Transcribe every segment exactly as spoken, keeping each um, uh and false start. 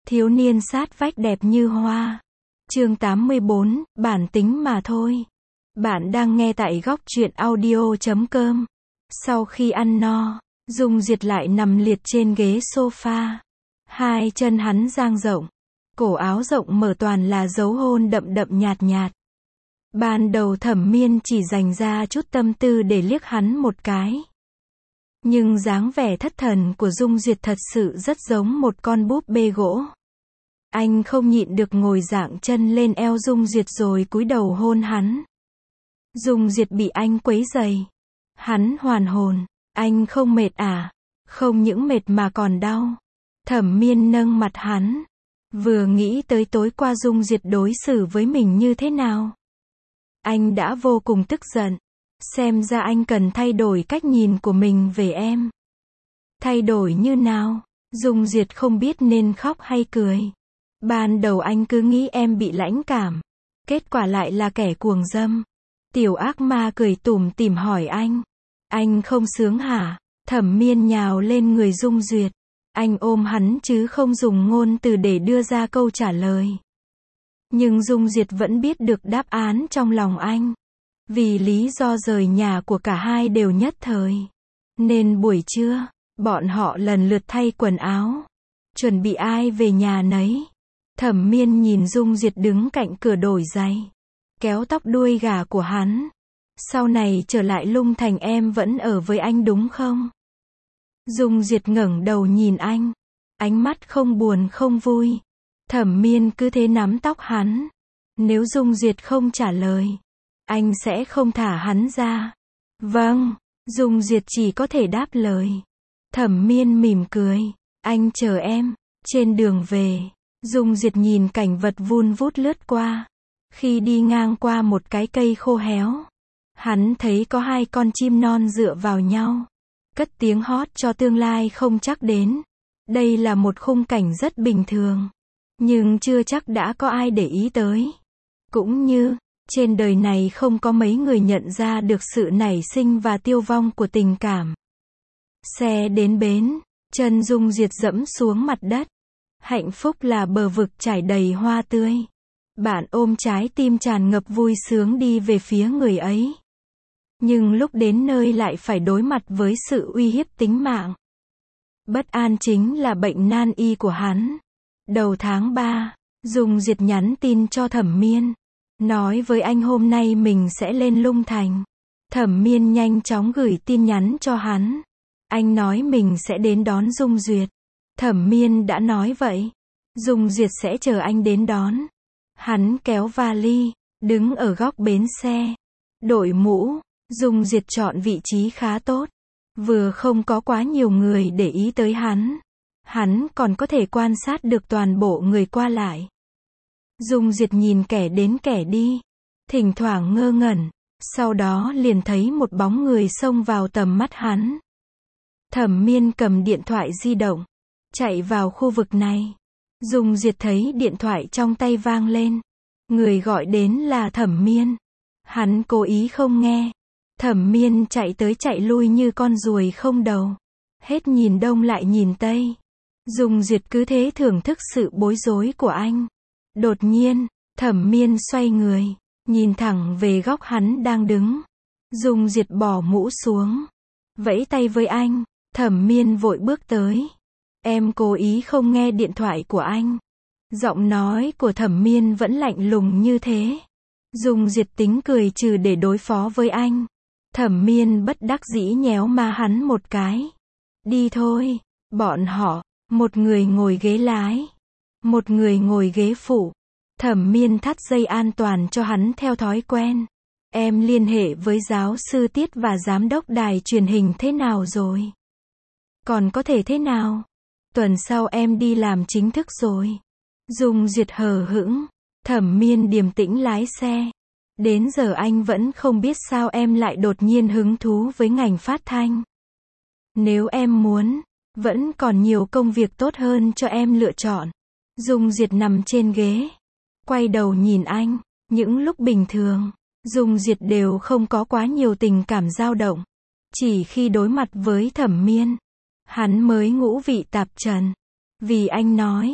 Thiếu niên sát vách đẹp như hoa. Chương tám mươi bốn, bản tính mà thôi. Bạn đang nghe tại góc truyện audio chấm com. Sau khi ăn no, Dung Diệt lại nằm liệt trên ghế sofa. Hai chân hắn dang rộng. Cổ áo rộng mở toàn là dấu hôn đậm đậm nhạt nhạt. Ban đầu Thẩm Miên chỉ dành ra chút tâm tư để liếc hắn một cái. Nhưng dáng vẻ thất thần của Dung Diệt thật sự rất giống một con búp bê gỗ. Anh không nhịn được ngồi dạng chân lên eo Dung Diệt rồi cúi đầu hôn hắn. Dung Diệt bị anh quấy rầy. Hắn hoàn hồn. Anh không mệt à? Không những mệt mà còn đau. Thẩm Miên nâng mặt hắn. Vừa nghĩ tới tối qua Dung Diệt đối xử với mình như thế nào, anh đã vô cùng tức giận. Xem ra anh cần thay đổi cách nhìn của mình về em. Thay đổi như nào? Dung Diệt không biết nên khóc hay cười. Ban đầu anh cứ nghĩ em bị lãnh cảm. Kết quả lại là kẻ cuồng dâm. Tiểu ác ma cười tủm tỉm hỏi anh. Anh không sướng hả? Thẩm Miên nhào lên người Dung Diệt. Anh ôm hắn chứ không dùng ngôn từ để đưa ra câu trả lời. Nhưng Dung Diệt vẫn biết được đáp án trong lòng anh. Vì lý do rời nhà của cả hai đều nhất thời, nên buổi trưa, bọn họ lần lượt thay quần áo. Chuẩn bị ai về nhà nấy. Thẩm Miên nhìn Dung Diệt đứng cạnh cửa đổi giày. Kéo tóc đuôi gà của hắn. Sau này trở lại Lung Thành em vẫn ở với anh đúng không? Dung Diệt ngẩng đầu nhìn anh. Ánh mắt không buồn không vui. Thẩm Miên cứ thế nắm tóc hắn. Nếu Dung Diệt không trả lời, anh sẽ không thả hắn ra. Vâng, Dung Diệt chỉ có thể đáp lời. Thẩm Miên mỉm cười. Anh chờ em. Trên đường về, Dung Diệt nhìn cảnh vật vun vút lướt qua. Khi đi ngang qua một cái cây khô héo, hắn thấy có hai con chim non dựa vào nhau, cất tiếng hót cho tương lai không chắc đến. Đây là một khung cảnh rất bình thường, nhưng chưa chắc đã có ai để ý tới. Cũng như, trên đời này không có mấy người nhận ra được sự nảy sinh và tiêu vong của tình cảm. Xe đến bến, chân Dung Diệt dẫm xuống mặt đất. Hạnh phúc là bờ vực trải đầy hoa tươi. Bạn ôm trái tim tràn ngập vui sướng đi về phía người ấy. Nhưng lúc đến nơi lại phải đối mặt với sự uy hiếp tính mạng. Bất an chính là bệnh nan y của hắn. Đầu tháng ba, Dung Diệt nhắn tin cho Thẩm Miên. Nói với anh hôm nay mình sẽ lên Lung Thành. Thẩm Miên nhanh chóng gửi tin nhắn cho hắn. Anh nói mình sẽ đến đón Dung Duyệt. Thẩm Miên đã nói vậy. Dung Duyệt sẽ chờ anh đến đón. Hắn kéo vali, đứng ở góc bến xe. Đội mũ, Dung Duyệt chọn vị trí khá tốt. Vừa không có quá nhiều người để ý tới hắn. Hắn còn có thể quan sát được toàn bộ người qua lại. Dung Diệt nhìn kẻ đến kẻ đi. Thỉnh thoảng ngơ ngẩn. Sau đó liền thấy một bóng người xông vào tầm mắt hắn. Thẩm Miên cầm điện thoại di động. Chạy vào khu vực này. Dung Diệt thấy điện thoại trong tay vang lên. Người gọi đến là Thẩm Miên. Hắn cố ý không nghe. Thẩm Miên chạy tới chạy lui như con ruồi không đầu. Hết nhìn đông lại nhìn tây. Dung Diệt cứ thế thưởng thức sự bối rối của anh. Đột nhiên, Thẩm Miên xoay người, nhìn thẳng về góc hắn đang đứng. Dung Diệt bỏ mũ xuống, vẫy tay với anh. Thẩm Miên vội bước tới. Em cố ý không nghe điện thoại của anh. Giọng nói của Thẩm Miên vẫn lạnh lùng như thế. Dung Diệt tính cười trừ để đối phó với anh. Thẩm Miên bất đắc dĩ nhéo má hắn một cái. Đi thôi. Bọn họ, một người ngồi ghế lái, một người ngồi ghế phụ. Thẩm Miên thắt dây an toàn cho hắn theo thói quen. Em liên hệ với giáo sư Tiết và giám đốc đài truyền hình thế nào rồi? Còn có thể thế nào? Tuần sau em đi làm chính thức rồi. Dung Diệt hờ hững. Thẩm Miên điềm tĩnh lái xe. Đến giờ anh vẫn không biết sao em lại đột nhiên hứng thú với ngành phát thanh. Nếu em muốn, vẫn còn nhiều công việc tốt hơn cho em lựa chọn. Dung Diệt nằm trên ghế, quay đầu nhìn anh. Những lúc bình thường, Dung Diệt đều không có quá nhiều tình cảm dao động. Chỉ khi đối mặt với Thẩm Miên, hắn mới ngũ vị tạp trần. Vì anh nói,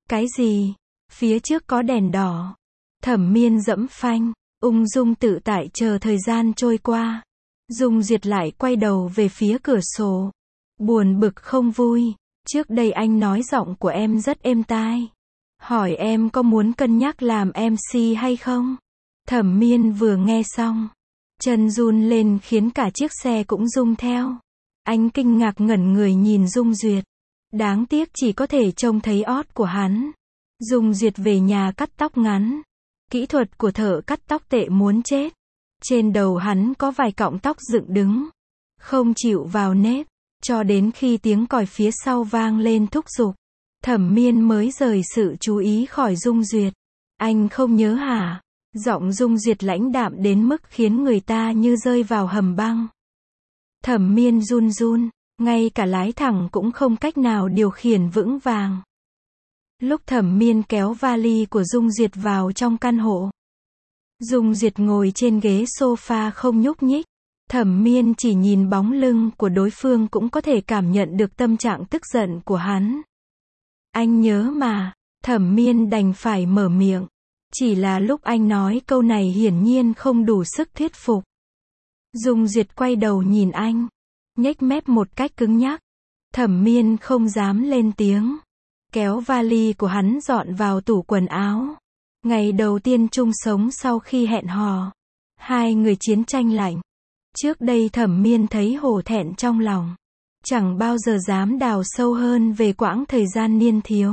Cái gì? Phía trước có đèn đỏ. Thẩm Miên dẫm phanh, ung dung tự tại chờ thời gian trôi qua. Dung Duyệt lại quay đầu về phía cửa sổ. Buồn bực không vui. Trước đây anh nói giọng của em rất êm tai. Hỏi em có muốn cân nhắc làm em xê hay không? Thẩm Miên vừa nghe xong, chân run lên khiến cả chiếc xe cũng rung theo. Anh kinh ngạc ngẩn người nhìn Dung Duyệt. Đáng tiếc chỉ có thể trông thấy ót của hắn. Dung Duyệt về nhà cắt tóc ngắn. Kỹ thuật của thợ cắt tóc tệ muốn chết. Trên đầu hắn có vài cọng tóc dựng đứng, không chịu vào nếp. Cho đến khi tiếng còi phía sau vang lên thúc giục, Thẩm Miên mới rời sự chú ý khỏi Dung Duyệt. Anh không nhớ hả? Giọng Dung Duyệt lãnh đạm đến mức khiến người ta như rơi vào hầm băng. Thẩm Miên run run, ngay cả lái thẳng cũng không cách nào điều khiển vững vàng. Lúc Thẩm Miên kéo vali của Dung Duyệt vào trong căn hộ, Dung Duyệt ngồi trên ghế sofa không nhúc nhích. Thẩm Miên chỉ nhìn bóng lưng của đối phương cũng có thể cảm nhận được tâm trạng tức giận của hắn. Anh nhớ mà, Thẩm Miên đành phải mở miệng. Chỉ là lúc anh nói câu này hiển nhiên không đủ sức thuyết phục. Dung Duyệt quay đầu nhìn anh, nhếch mép một cách cứng nhắc. Thẩm Miên không dám lên tiếng, kéo vali của hắn dọn vào tủ quần áo. Ngày đầu tiên chung sống sau khi hẹn hò, hai người chiến tranh lạnh. Trước đây Thẩm Miên thấy hổ thẹn trong lòng, chẳng bao giờ dám đào sâu hơn về quãng thời gian niên thiếu.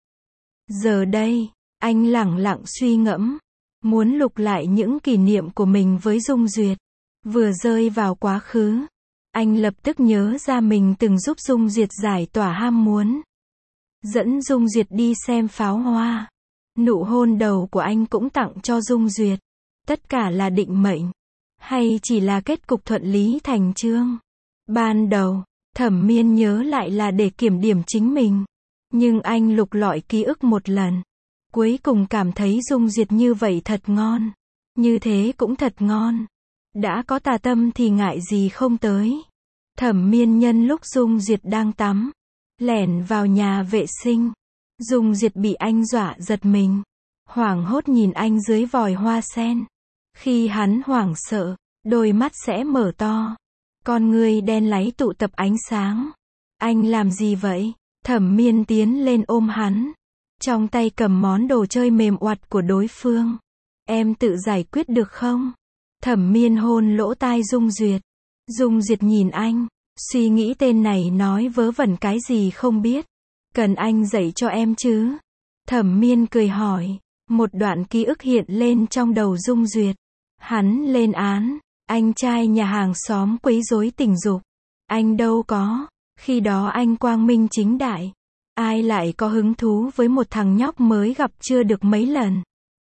Giờ đây, anh lẳng lặng suy ngẫm, muốn lục lại những kỷ niệm của mình với Dung Duyệt. Vừa rơi vào quá khứ, anh lập tức nhớ ra mình từng giúp Dung Duyệt giải tỏa ham muốn. Dẫn Dung Duyệt đi xem pháo hoa. Nụ hôn đầu của anh cũng tặng cho Dung Duyệt. Tất cả là định mệnh, hay chỉ là kết cục thuận lý thành chương? Ban đầu, Thẩm Miên nhớ lại là để kiểm điểm chính mình. Nhưng anh lục lọi ký ức một lần, cuối cùng cảm thấy Dung Duyệt như vậy thật ngon. Như thế cũng thật ngon. Đã có tà tâm thì ngại gì không tới. Thẩm Miên nhân lúc Dung Duyệt đang tắm, lẻn vào nhà vệ sinh. Dung Duyệt bị anh dọa giật mình, hoảng hốt nhìn anh dưới vòi hoa sen. Khi hắn hoảng sợ, đôi mắt sẽ mở to, con ngươi đen láy tụ tập ánh sáng. Anh làm gì vậy? Thẩm Miên tiến lên ôm hắn, trong tay cầm món đồ chơi mềm oặt của đối phương. Em tự giải quyết được không? Thẩm Miên hôn lỗ tai Dung Duyệt. Dung Duyệt nhìn anh, suy nghĩ tên này nói vớ vẩn cái gì không biết. Cần anh dạy cho em chứ? Thẩm Miên cười hỏi. Một đoạn ký ức hiện lên trong đầu Dung Duyệt. Hắn lên án anh trai nhà hàng xóm quấy rối tình dục. Anh đâu có. Khi đó anh quang minh chính đại. Ai lại có hứng thú với một thằng nhóc mới gặp chưa được mấy lần.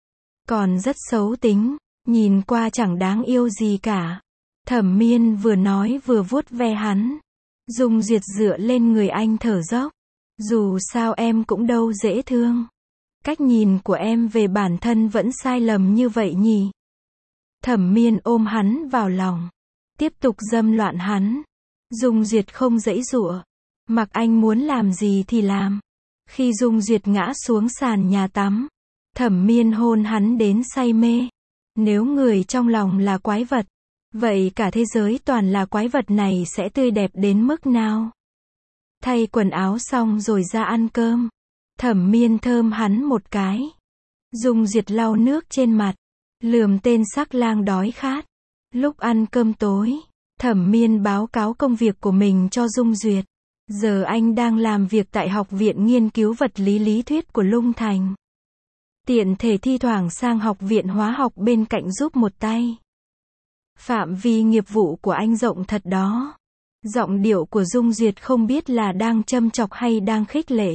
Còn rất xấu tính, nhìn qua chẳng đáng yêu gì cả. Thẩm Miên vừa nói vừa vuốt ve hắn. Dung Duyệt dựa lên người anh thở dốc. Dù sao em cũng đâu dễ thương. Cách nhìn của em về bản thân vẫn sai lầm như vậy nhỉ? Thẩm Miên ôm hắn vào lòng, tiếp tục dâm loạn hắn. Dung Duyệt không giãy giụa, mặc anh muốn làm gì thì làm. Khi Dung Duyệt ngã xuống sàn nhà tắm, Thẩm Miên hôn hắn đến say mê. Nếu người trong lòng là quái vật, vậy cả thế giới toàn là quái vật này sẽ tươi đẹp đến mức nào? Thay quần áo xong rồi ra ăn cơm. Thẩm Miên thơm hắn một cái. Dung Duyệt lau nước trên mặt, lườm tên sắc lang đói khát. Lúc ăn cơm tối, Thẩm Miên báo cáo công việc của mình cho Dung Duyệt. Giờ anh đang làm việc tại Học viện Nghiên cứu Vật lý Lý thuyết của Lung Thành. Tiện thể thi thoảng sang Học viện Hóa học bên cạnh giúp một tay. Phạm vi nghiệp vụ của anh rộng thật đó. Giọng điệu của Dung Duyệt không biết là đang châm chọc hay đang khích lệ.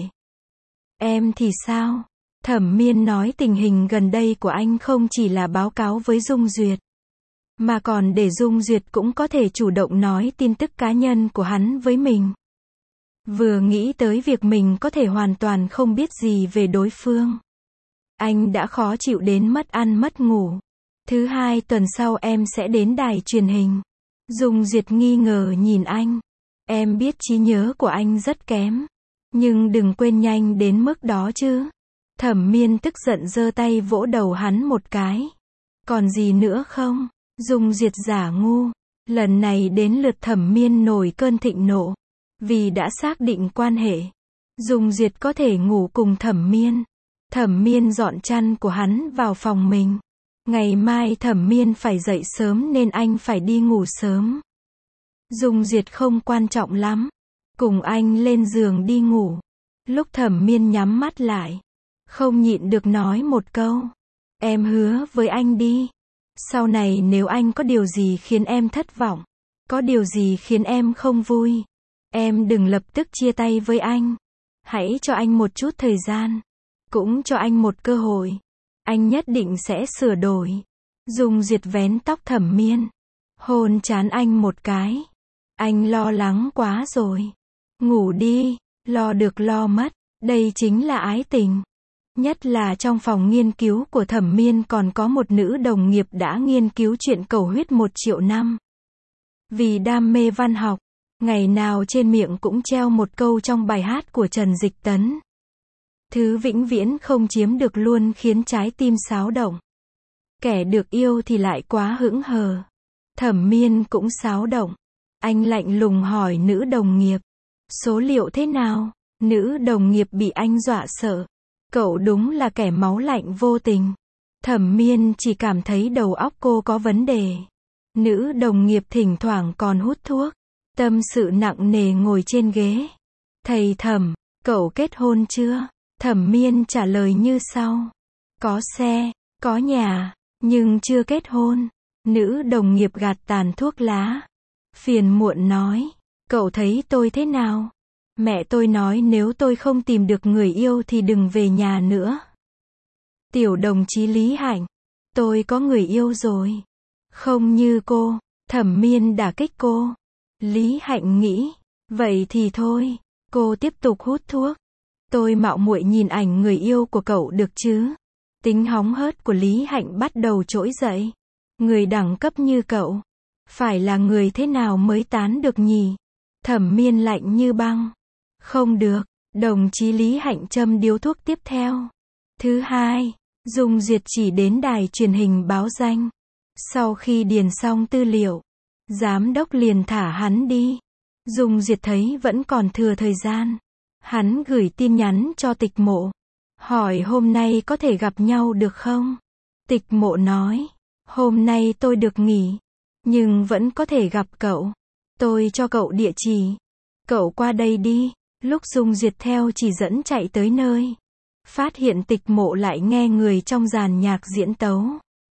Em thì sao? Thẩm Miên nói tình hình gần đây của anh không chỉ là báo cáo với Dung Duyệt, mà còn để Dung Duyệt cũng có thể chủ động nói tin tức cá nhân của hắn với mình. Vừa nghĩ tới việc mình có thể hoàn toàn không biết gì về đối phương, anh đã khó chịu đến mất ăn mất ngủ. Thứ hai tuần sau em sẽ đến đài truyền hình. Dung Duyệt nghi ngờ nhìn anh. Em biết trí nhớ của anh rất kém, nhưng đừng quên nhanh đến mức đó chứ. Thẩm Miên tức giận giơ tay vỗ đầu hắn một cái. Còn gì nữa không? Dung Duyệt giả ngu. Lần này đến lượt Thẩm Miên nổi cơn thịnh nộ. Vì đã xác định quan hệ, Dung Duyệt có thể ngủ cùng Thẩm Miên. Thẩm Miên dọn chăn của hắn vào phòng mình. Ngày mai Thẩm Miên phải dậy sớm nên anh phải đi ngủ sớm. Dung Duyệt không quan trọng lắm. Cùng anh lên giường đi ngủ. Lúc Thẩm Miên nhắm mắt lại, không nhịn được nói một câu. Em hứa với anh đi. Sau này nếu anh có điều gì khiến em thất vọng, có điều gì khiến em không vui, em đừng lập tức chia tay với anh. Hãy cho anh một chút thời gian. Cũng cho anh một cơ hội. Anh nhất định sẽ sửa đổi. Dung Duyệt vén tóc Thẩm Miên, hôn trán anh một cái. Anh lo lắng quá rồi. Ngủ đi, lo được lo mất. Đây chính là ái tình. Nhất là trong phòng nghiên cứu của Thẩm Miên còn có một nữ đồng nghiệp đã nghiên cứu chuyện cầu huyết một triệu năm. Vì đam mê văn học, ngày nào trên miệng cũng treo một câu trong bài hát của Trần Dịch Tấn. Thứ vĩnh viễn không chiếm được luôn khiến trái tim xáo động. Kẻ được yêu thì lại quá hững hờ. Thẩm Miên cũng xáo động. Anh lạnh lùng hỏi nữ đồng nghiệp. Số liệu thế nào? Nữ đồng nghiệp bị anh dọa sợ. Cậu đúng là kẻ máu lạnh vô tình. Thẩm Miên chỉ cảm thấy đầu óc cô có vấn đề. Nữ đồng nghiệp thỉnh thoảng còn hút thuốc. Tâm sự nặng nề ngồi trên ghế. Thầy Thẩm, cậu kết hôn chưa? Thẩm Miên trả lời như sau. Có xe, có nhà, nhưng chưa kết hôn. Nữ đồng nghiệp gạt tàn thuốc lá. Phiền muộn nói. Cậu thấy tôi thế nào? Mẹ tôi nói nếu tôi không tìm được người yêu thì đừng về nhà nữa. Tiểu đồng chí Lý Hạnh. Tôi có người yêu rồi. Không như cô. Thẩm Miên đả kích cô. Lý Hạnh nghĩ. Vậy thì thôi. Cô tiếp tục hút thuốc. Tôi mạo muội nhìn ảnh người yêu của cậu được chứ? Tính hóng hớt của Lý Hạnh bắt đầu trỗi dậy. Người đẳng cấp như cậu. Phải là người thế nào mới tán được nhỉ? Thẩm Miên lạnh như băng. Không được. Đồng chí Lý Hạnh châm điếu thuốc tiếp theo. Thứ hai, Dung Duyệt chỉ đến đài truyền hình báo danh. Sau khi điền xong tư liệu, giám đốc liền thả hắn đi. Dung Duyệt thấy vẫn còn thừa thời gian. Hắn gửi tin nhắn cho Tịch Mộ. Hỏi hôm nay có thể gặp nhau được không? Tịch Mộ nói. Hôm nay tôi được nghỉ. Nhưng vẫn có thể gặp cậu. Tôi cho cậu địa chỉ. Cậu qua đây đi. Lúc Dung Duyệt theo chỉ dẫn chạy tới nơi, phát hiện Tịch Mộ lại nghe người trong dàn nhạc diễn tấu.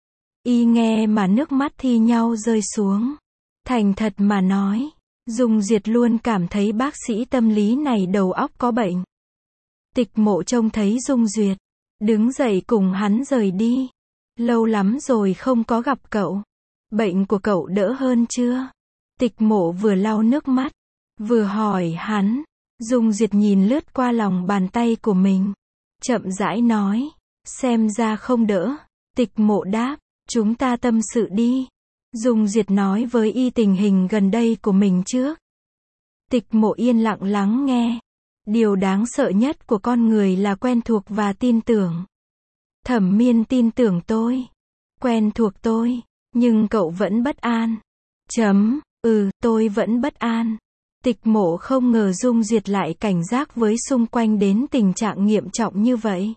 Y nghe mà nước mắt thi nhau rơi xuống. Thành thật mà nói, Dung Duyệt luôn cảm thấy bác sĩ tâm lý này đầu óc có bệnh. Tịch Mộ trông thấy Dung Duyệt, đứng dậy cùng hắn rời đi. Lâu lắm rồi không có gặp cậu. Bệnh của cậu đỡ hơn chưa? Tịch Mộ vừa lau nước mắt, vừa hỏi hắn. Dung Duyệt nhìn lướt qua lòng bàn tay của mình. Chậm rãi nói. Xem ra không đỡ. Tịch Mộ đáp. Chúng ta tâm sự đi. Dung Duyệt nói với y tình hình gần đây của mình trước. Tịch Mộ yên lặng lắng nghe. Điều đáng sợ nhất của con người là quen thuộc và tin tưởng. Thẩm Miên tin tưởng tôi. Quen thuộc tôi. Nhưng cậu vẫn bất an. Chấm. Ừ, tôi vẫn bất an. Tịch Mộ không ngờ Dung Duyệt lại cảnh giác với xung quanh đến tình trạng nghiêm trọng như vậy.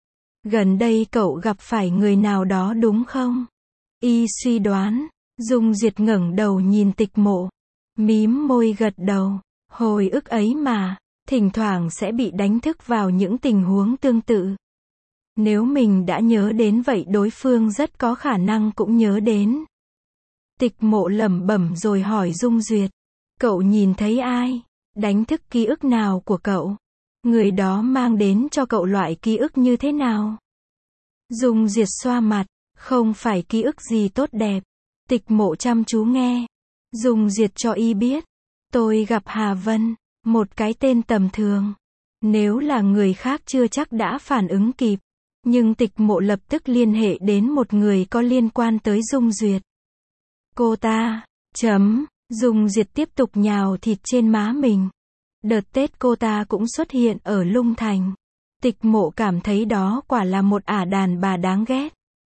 Gần đây cậu gặp phải người nào đó đúng không? Y suy đoán. Dung Duyệt ngẩng đầu nhìn Tịch Mộ. Mím môi gật đầu. Hồi ức ấy mà. Thỉnh thoảng sẽ bị đánh thức vào những tình huống tương tự. Nếu mình đã nhớ đến vậy đối phương rất có khả năng cũng nhớ đến. Tịch Mộ lẩm bẩm rồi hỏi Dung Duyệt. Cậu nhìn thấy ai? Đánh thức ký ức nào của cậu? Người đó mang đến cho cậu loại ký ức như thế nào? Dung Duyệt xoa mặt. Không phải ký ức gì tốt đẹp. Tịch Mộ chăm chú nghe. Dung Duyệt cho y biết. Tôi gặp Hà Vân. Một cái tên tầm thường. Nếu là người khác chưa chắc đã phản ứng kịp. Nhưng Tịch Mộ lập tức liên hệ đến một người có liên quan tới Dung Duyệt. Cô ta. Chấm. Dung Duyệt tiếp tục nhào thịt trên má mình. Đợt Tết cô ta cũng xuất hiện ở Lung Thành. Tịch Mộ cảm thấy đó quả là một ả đàn bà đáng ghét.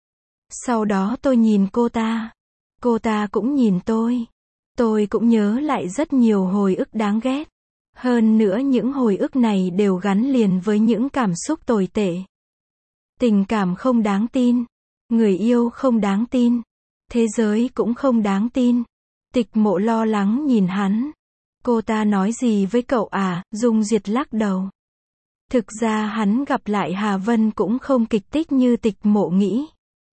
Sau đó tôi nhìn cô ta. Cô ta cũng nhìn tôi. Tôi cũng nhớ lại rất nhiều hồi ức đáng ghét. Hơn nữa những hồi ức này đều gắn liền với những cảm xúc tồi tệ. Tình cảm không đáng tin. Người yêu không đáng tin. Thế giới cũng không đáng tin. Tịch Mộ lo lắng nhìn hắn. Cô ta nói gì với cậu à? Dung Duyệt lắc đầu. Thực ra hắn gặp lại Hà Vân cũng không kịch tích như Tịch Mộ nghĩ.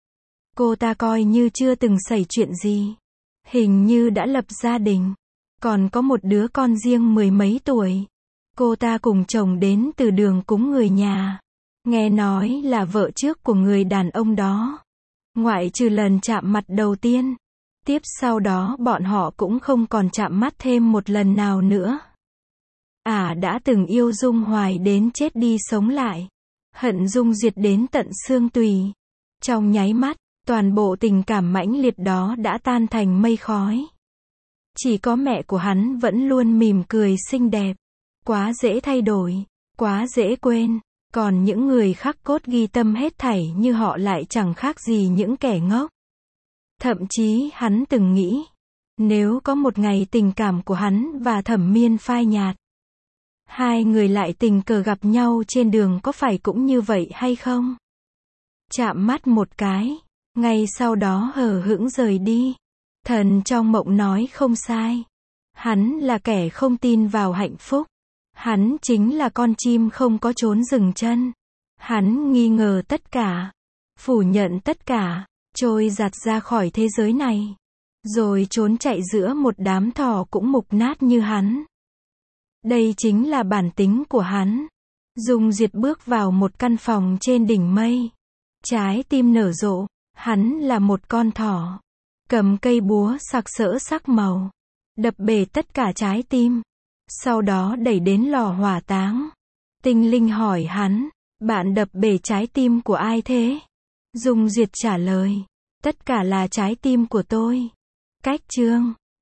Cô ta coi như chưa từng xảy chuyện gì. Hình như đã lập gia đình. Còn có một đứa con riêng mười mấy tuổi. Cô ta cùng chồng đến từ đường cúng người nhà. Nghe nói là vợ trước của người đàn ông đó. Ngoại trừ lần chạm mặt đầu tiên. Tiếp sau đó bọn họ cũng không còn chạm mắt thêm một lần nào nữa. Ả à, đã từng yêu Dung Hoài đến chết đi sống lại. Hận Dung Duyệt đến tận xương tùy. Trong nháy mắt, toàn bộ tình cảm mãnh liệt đó đã tan thành mây khói. Chỉ có mẹ của hắn vẫn luôn mỉm cười xinh đẹp. Quá dễ thay đổi, quá dễ quên. Còn những người khắc cốt ghi tâm hết thảy như họ lại chẳng khác gì những kẻ ngốc. Thậm chí hắn từng nghĩ, nếu có một ngày tình cảm của hắn và Thẩm Miên phai nhạt, hai người lại tình cờ gặp nhau trên đường có phải cũng như vậy hay không? Chạm mắt một cái, ngay sau đó hờ hững rời đi. Thần trong mộng nói không sai. Hắn là kẻ không tin vào hạnh phúc. Hắn chính là con chim không có chốn dừng chân. Hắn nghi ngờ tất cả, phủ nhận tất cả, trôi giạt ra khỏi thế giới này, rồi trốn chạy giữa một đám thỏ cũng mục nát như hắn. Đây chính là bản tính của hắn. Dung Duyệt bước vào một căn phòng trên đỉnh mây. Trái tim nở rộ, hắn là một con thỏ. Cầm cây búa sặc sỡ sắc màu. Đập bể tất cả trái tim. Sau đó đẩy đến lò hỏa táng. Tinh linh hỏi hắn, bạn đập bể trái tim của ai thế? Dung Duyệt trả lời, tất cả là trái tim của tôi. Cách chương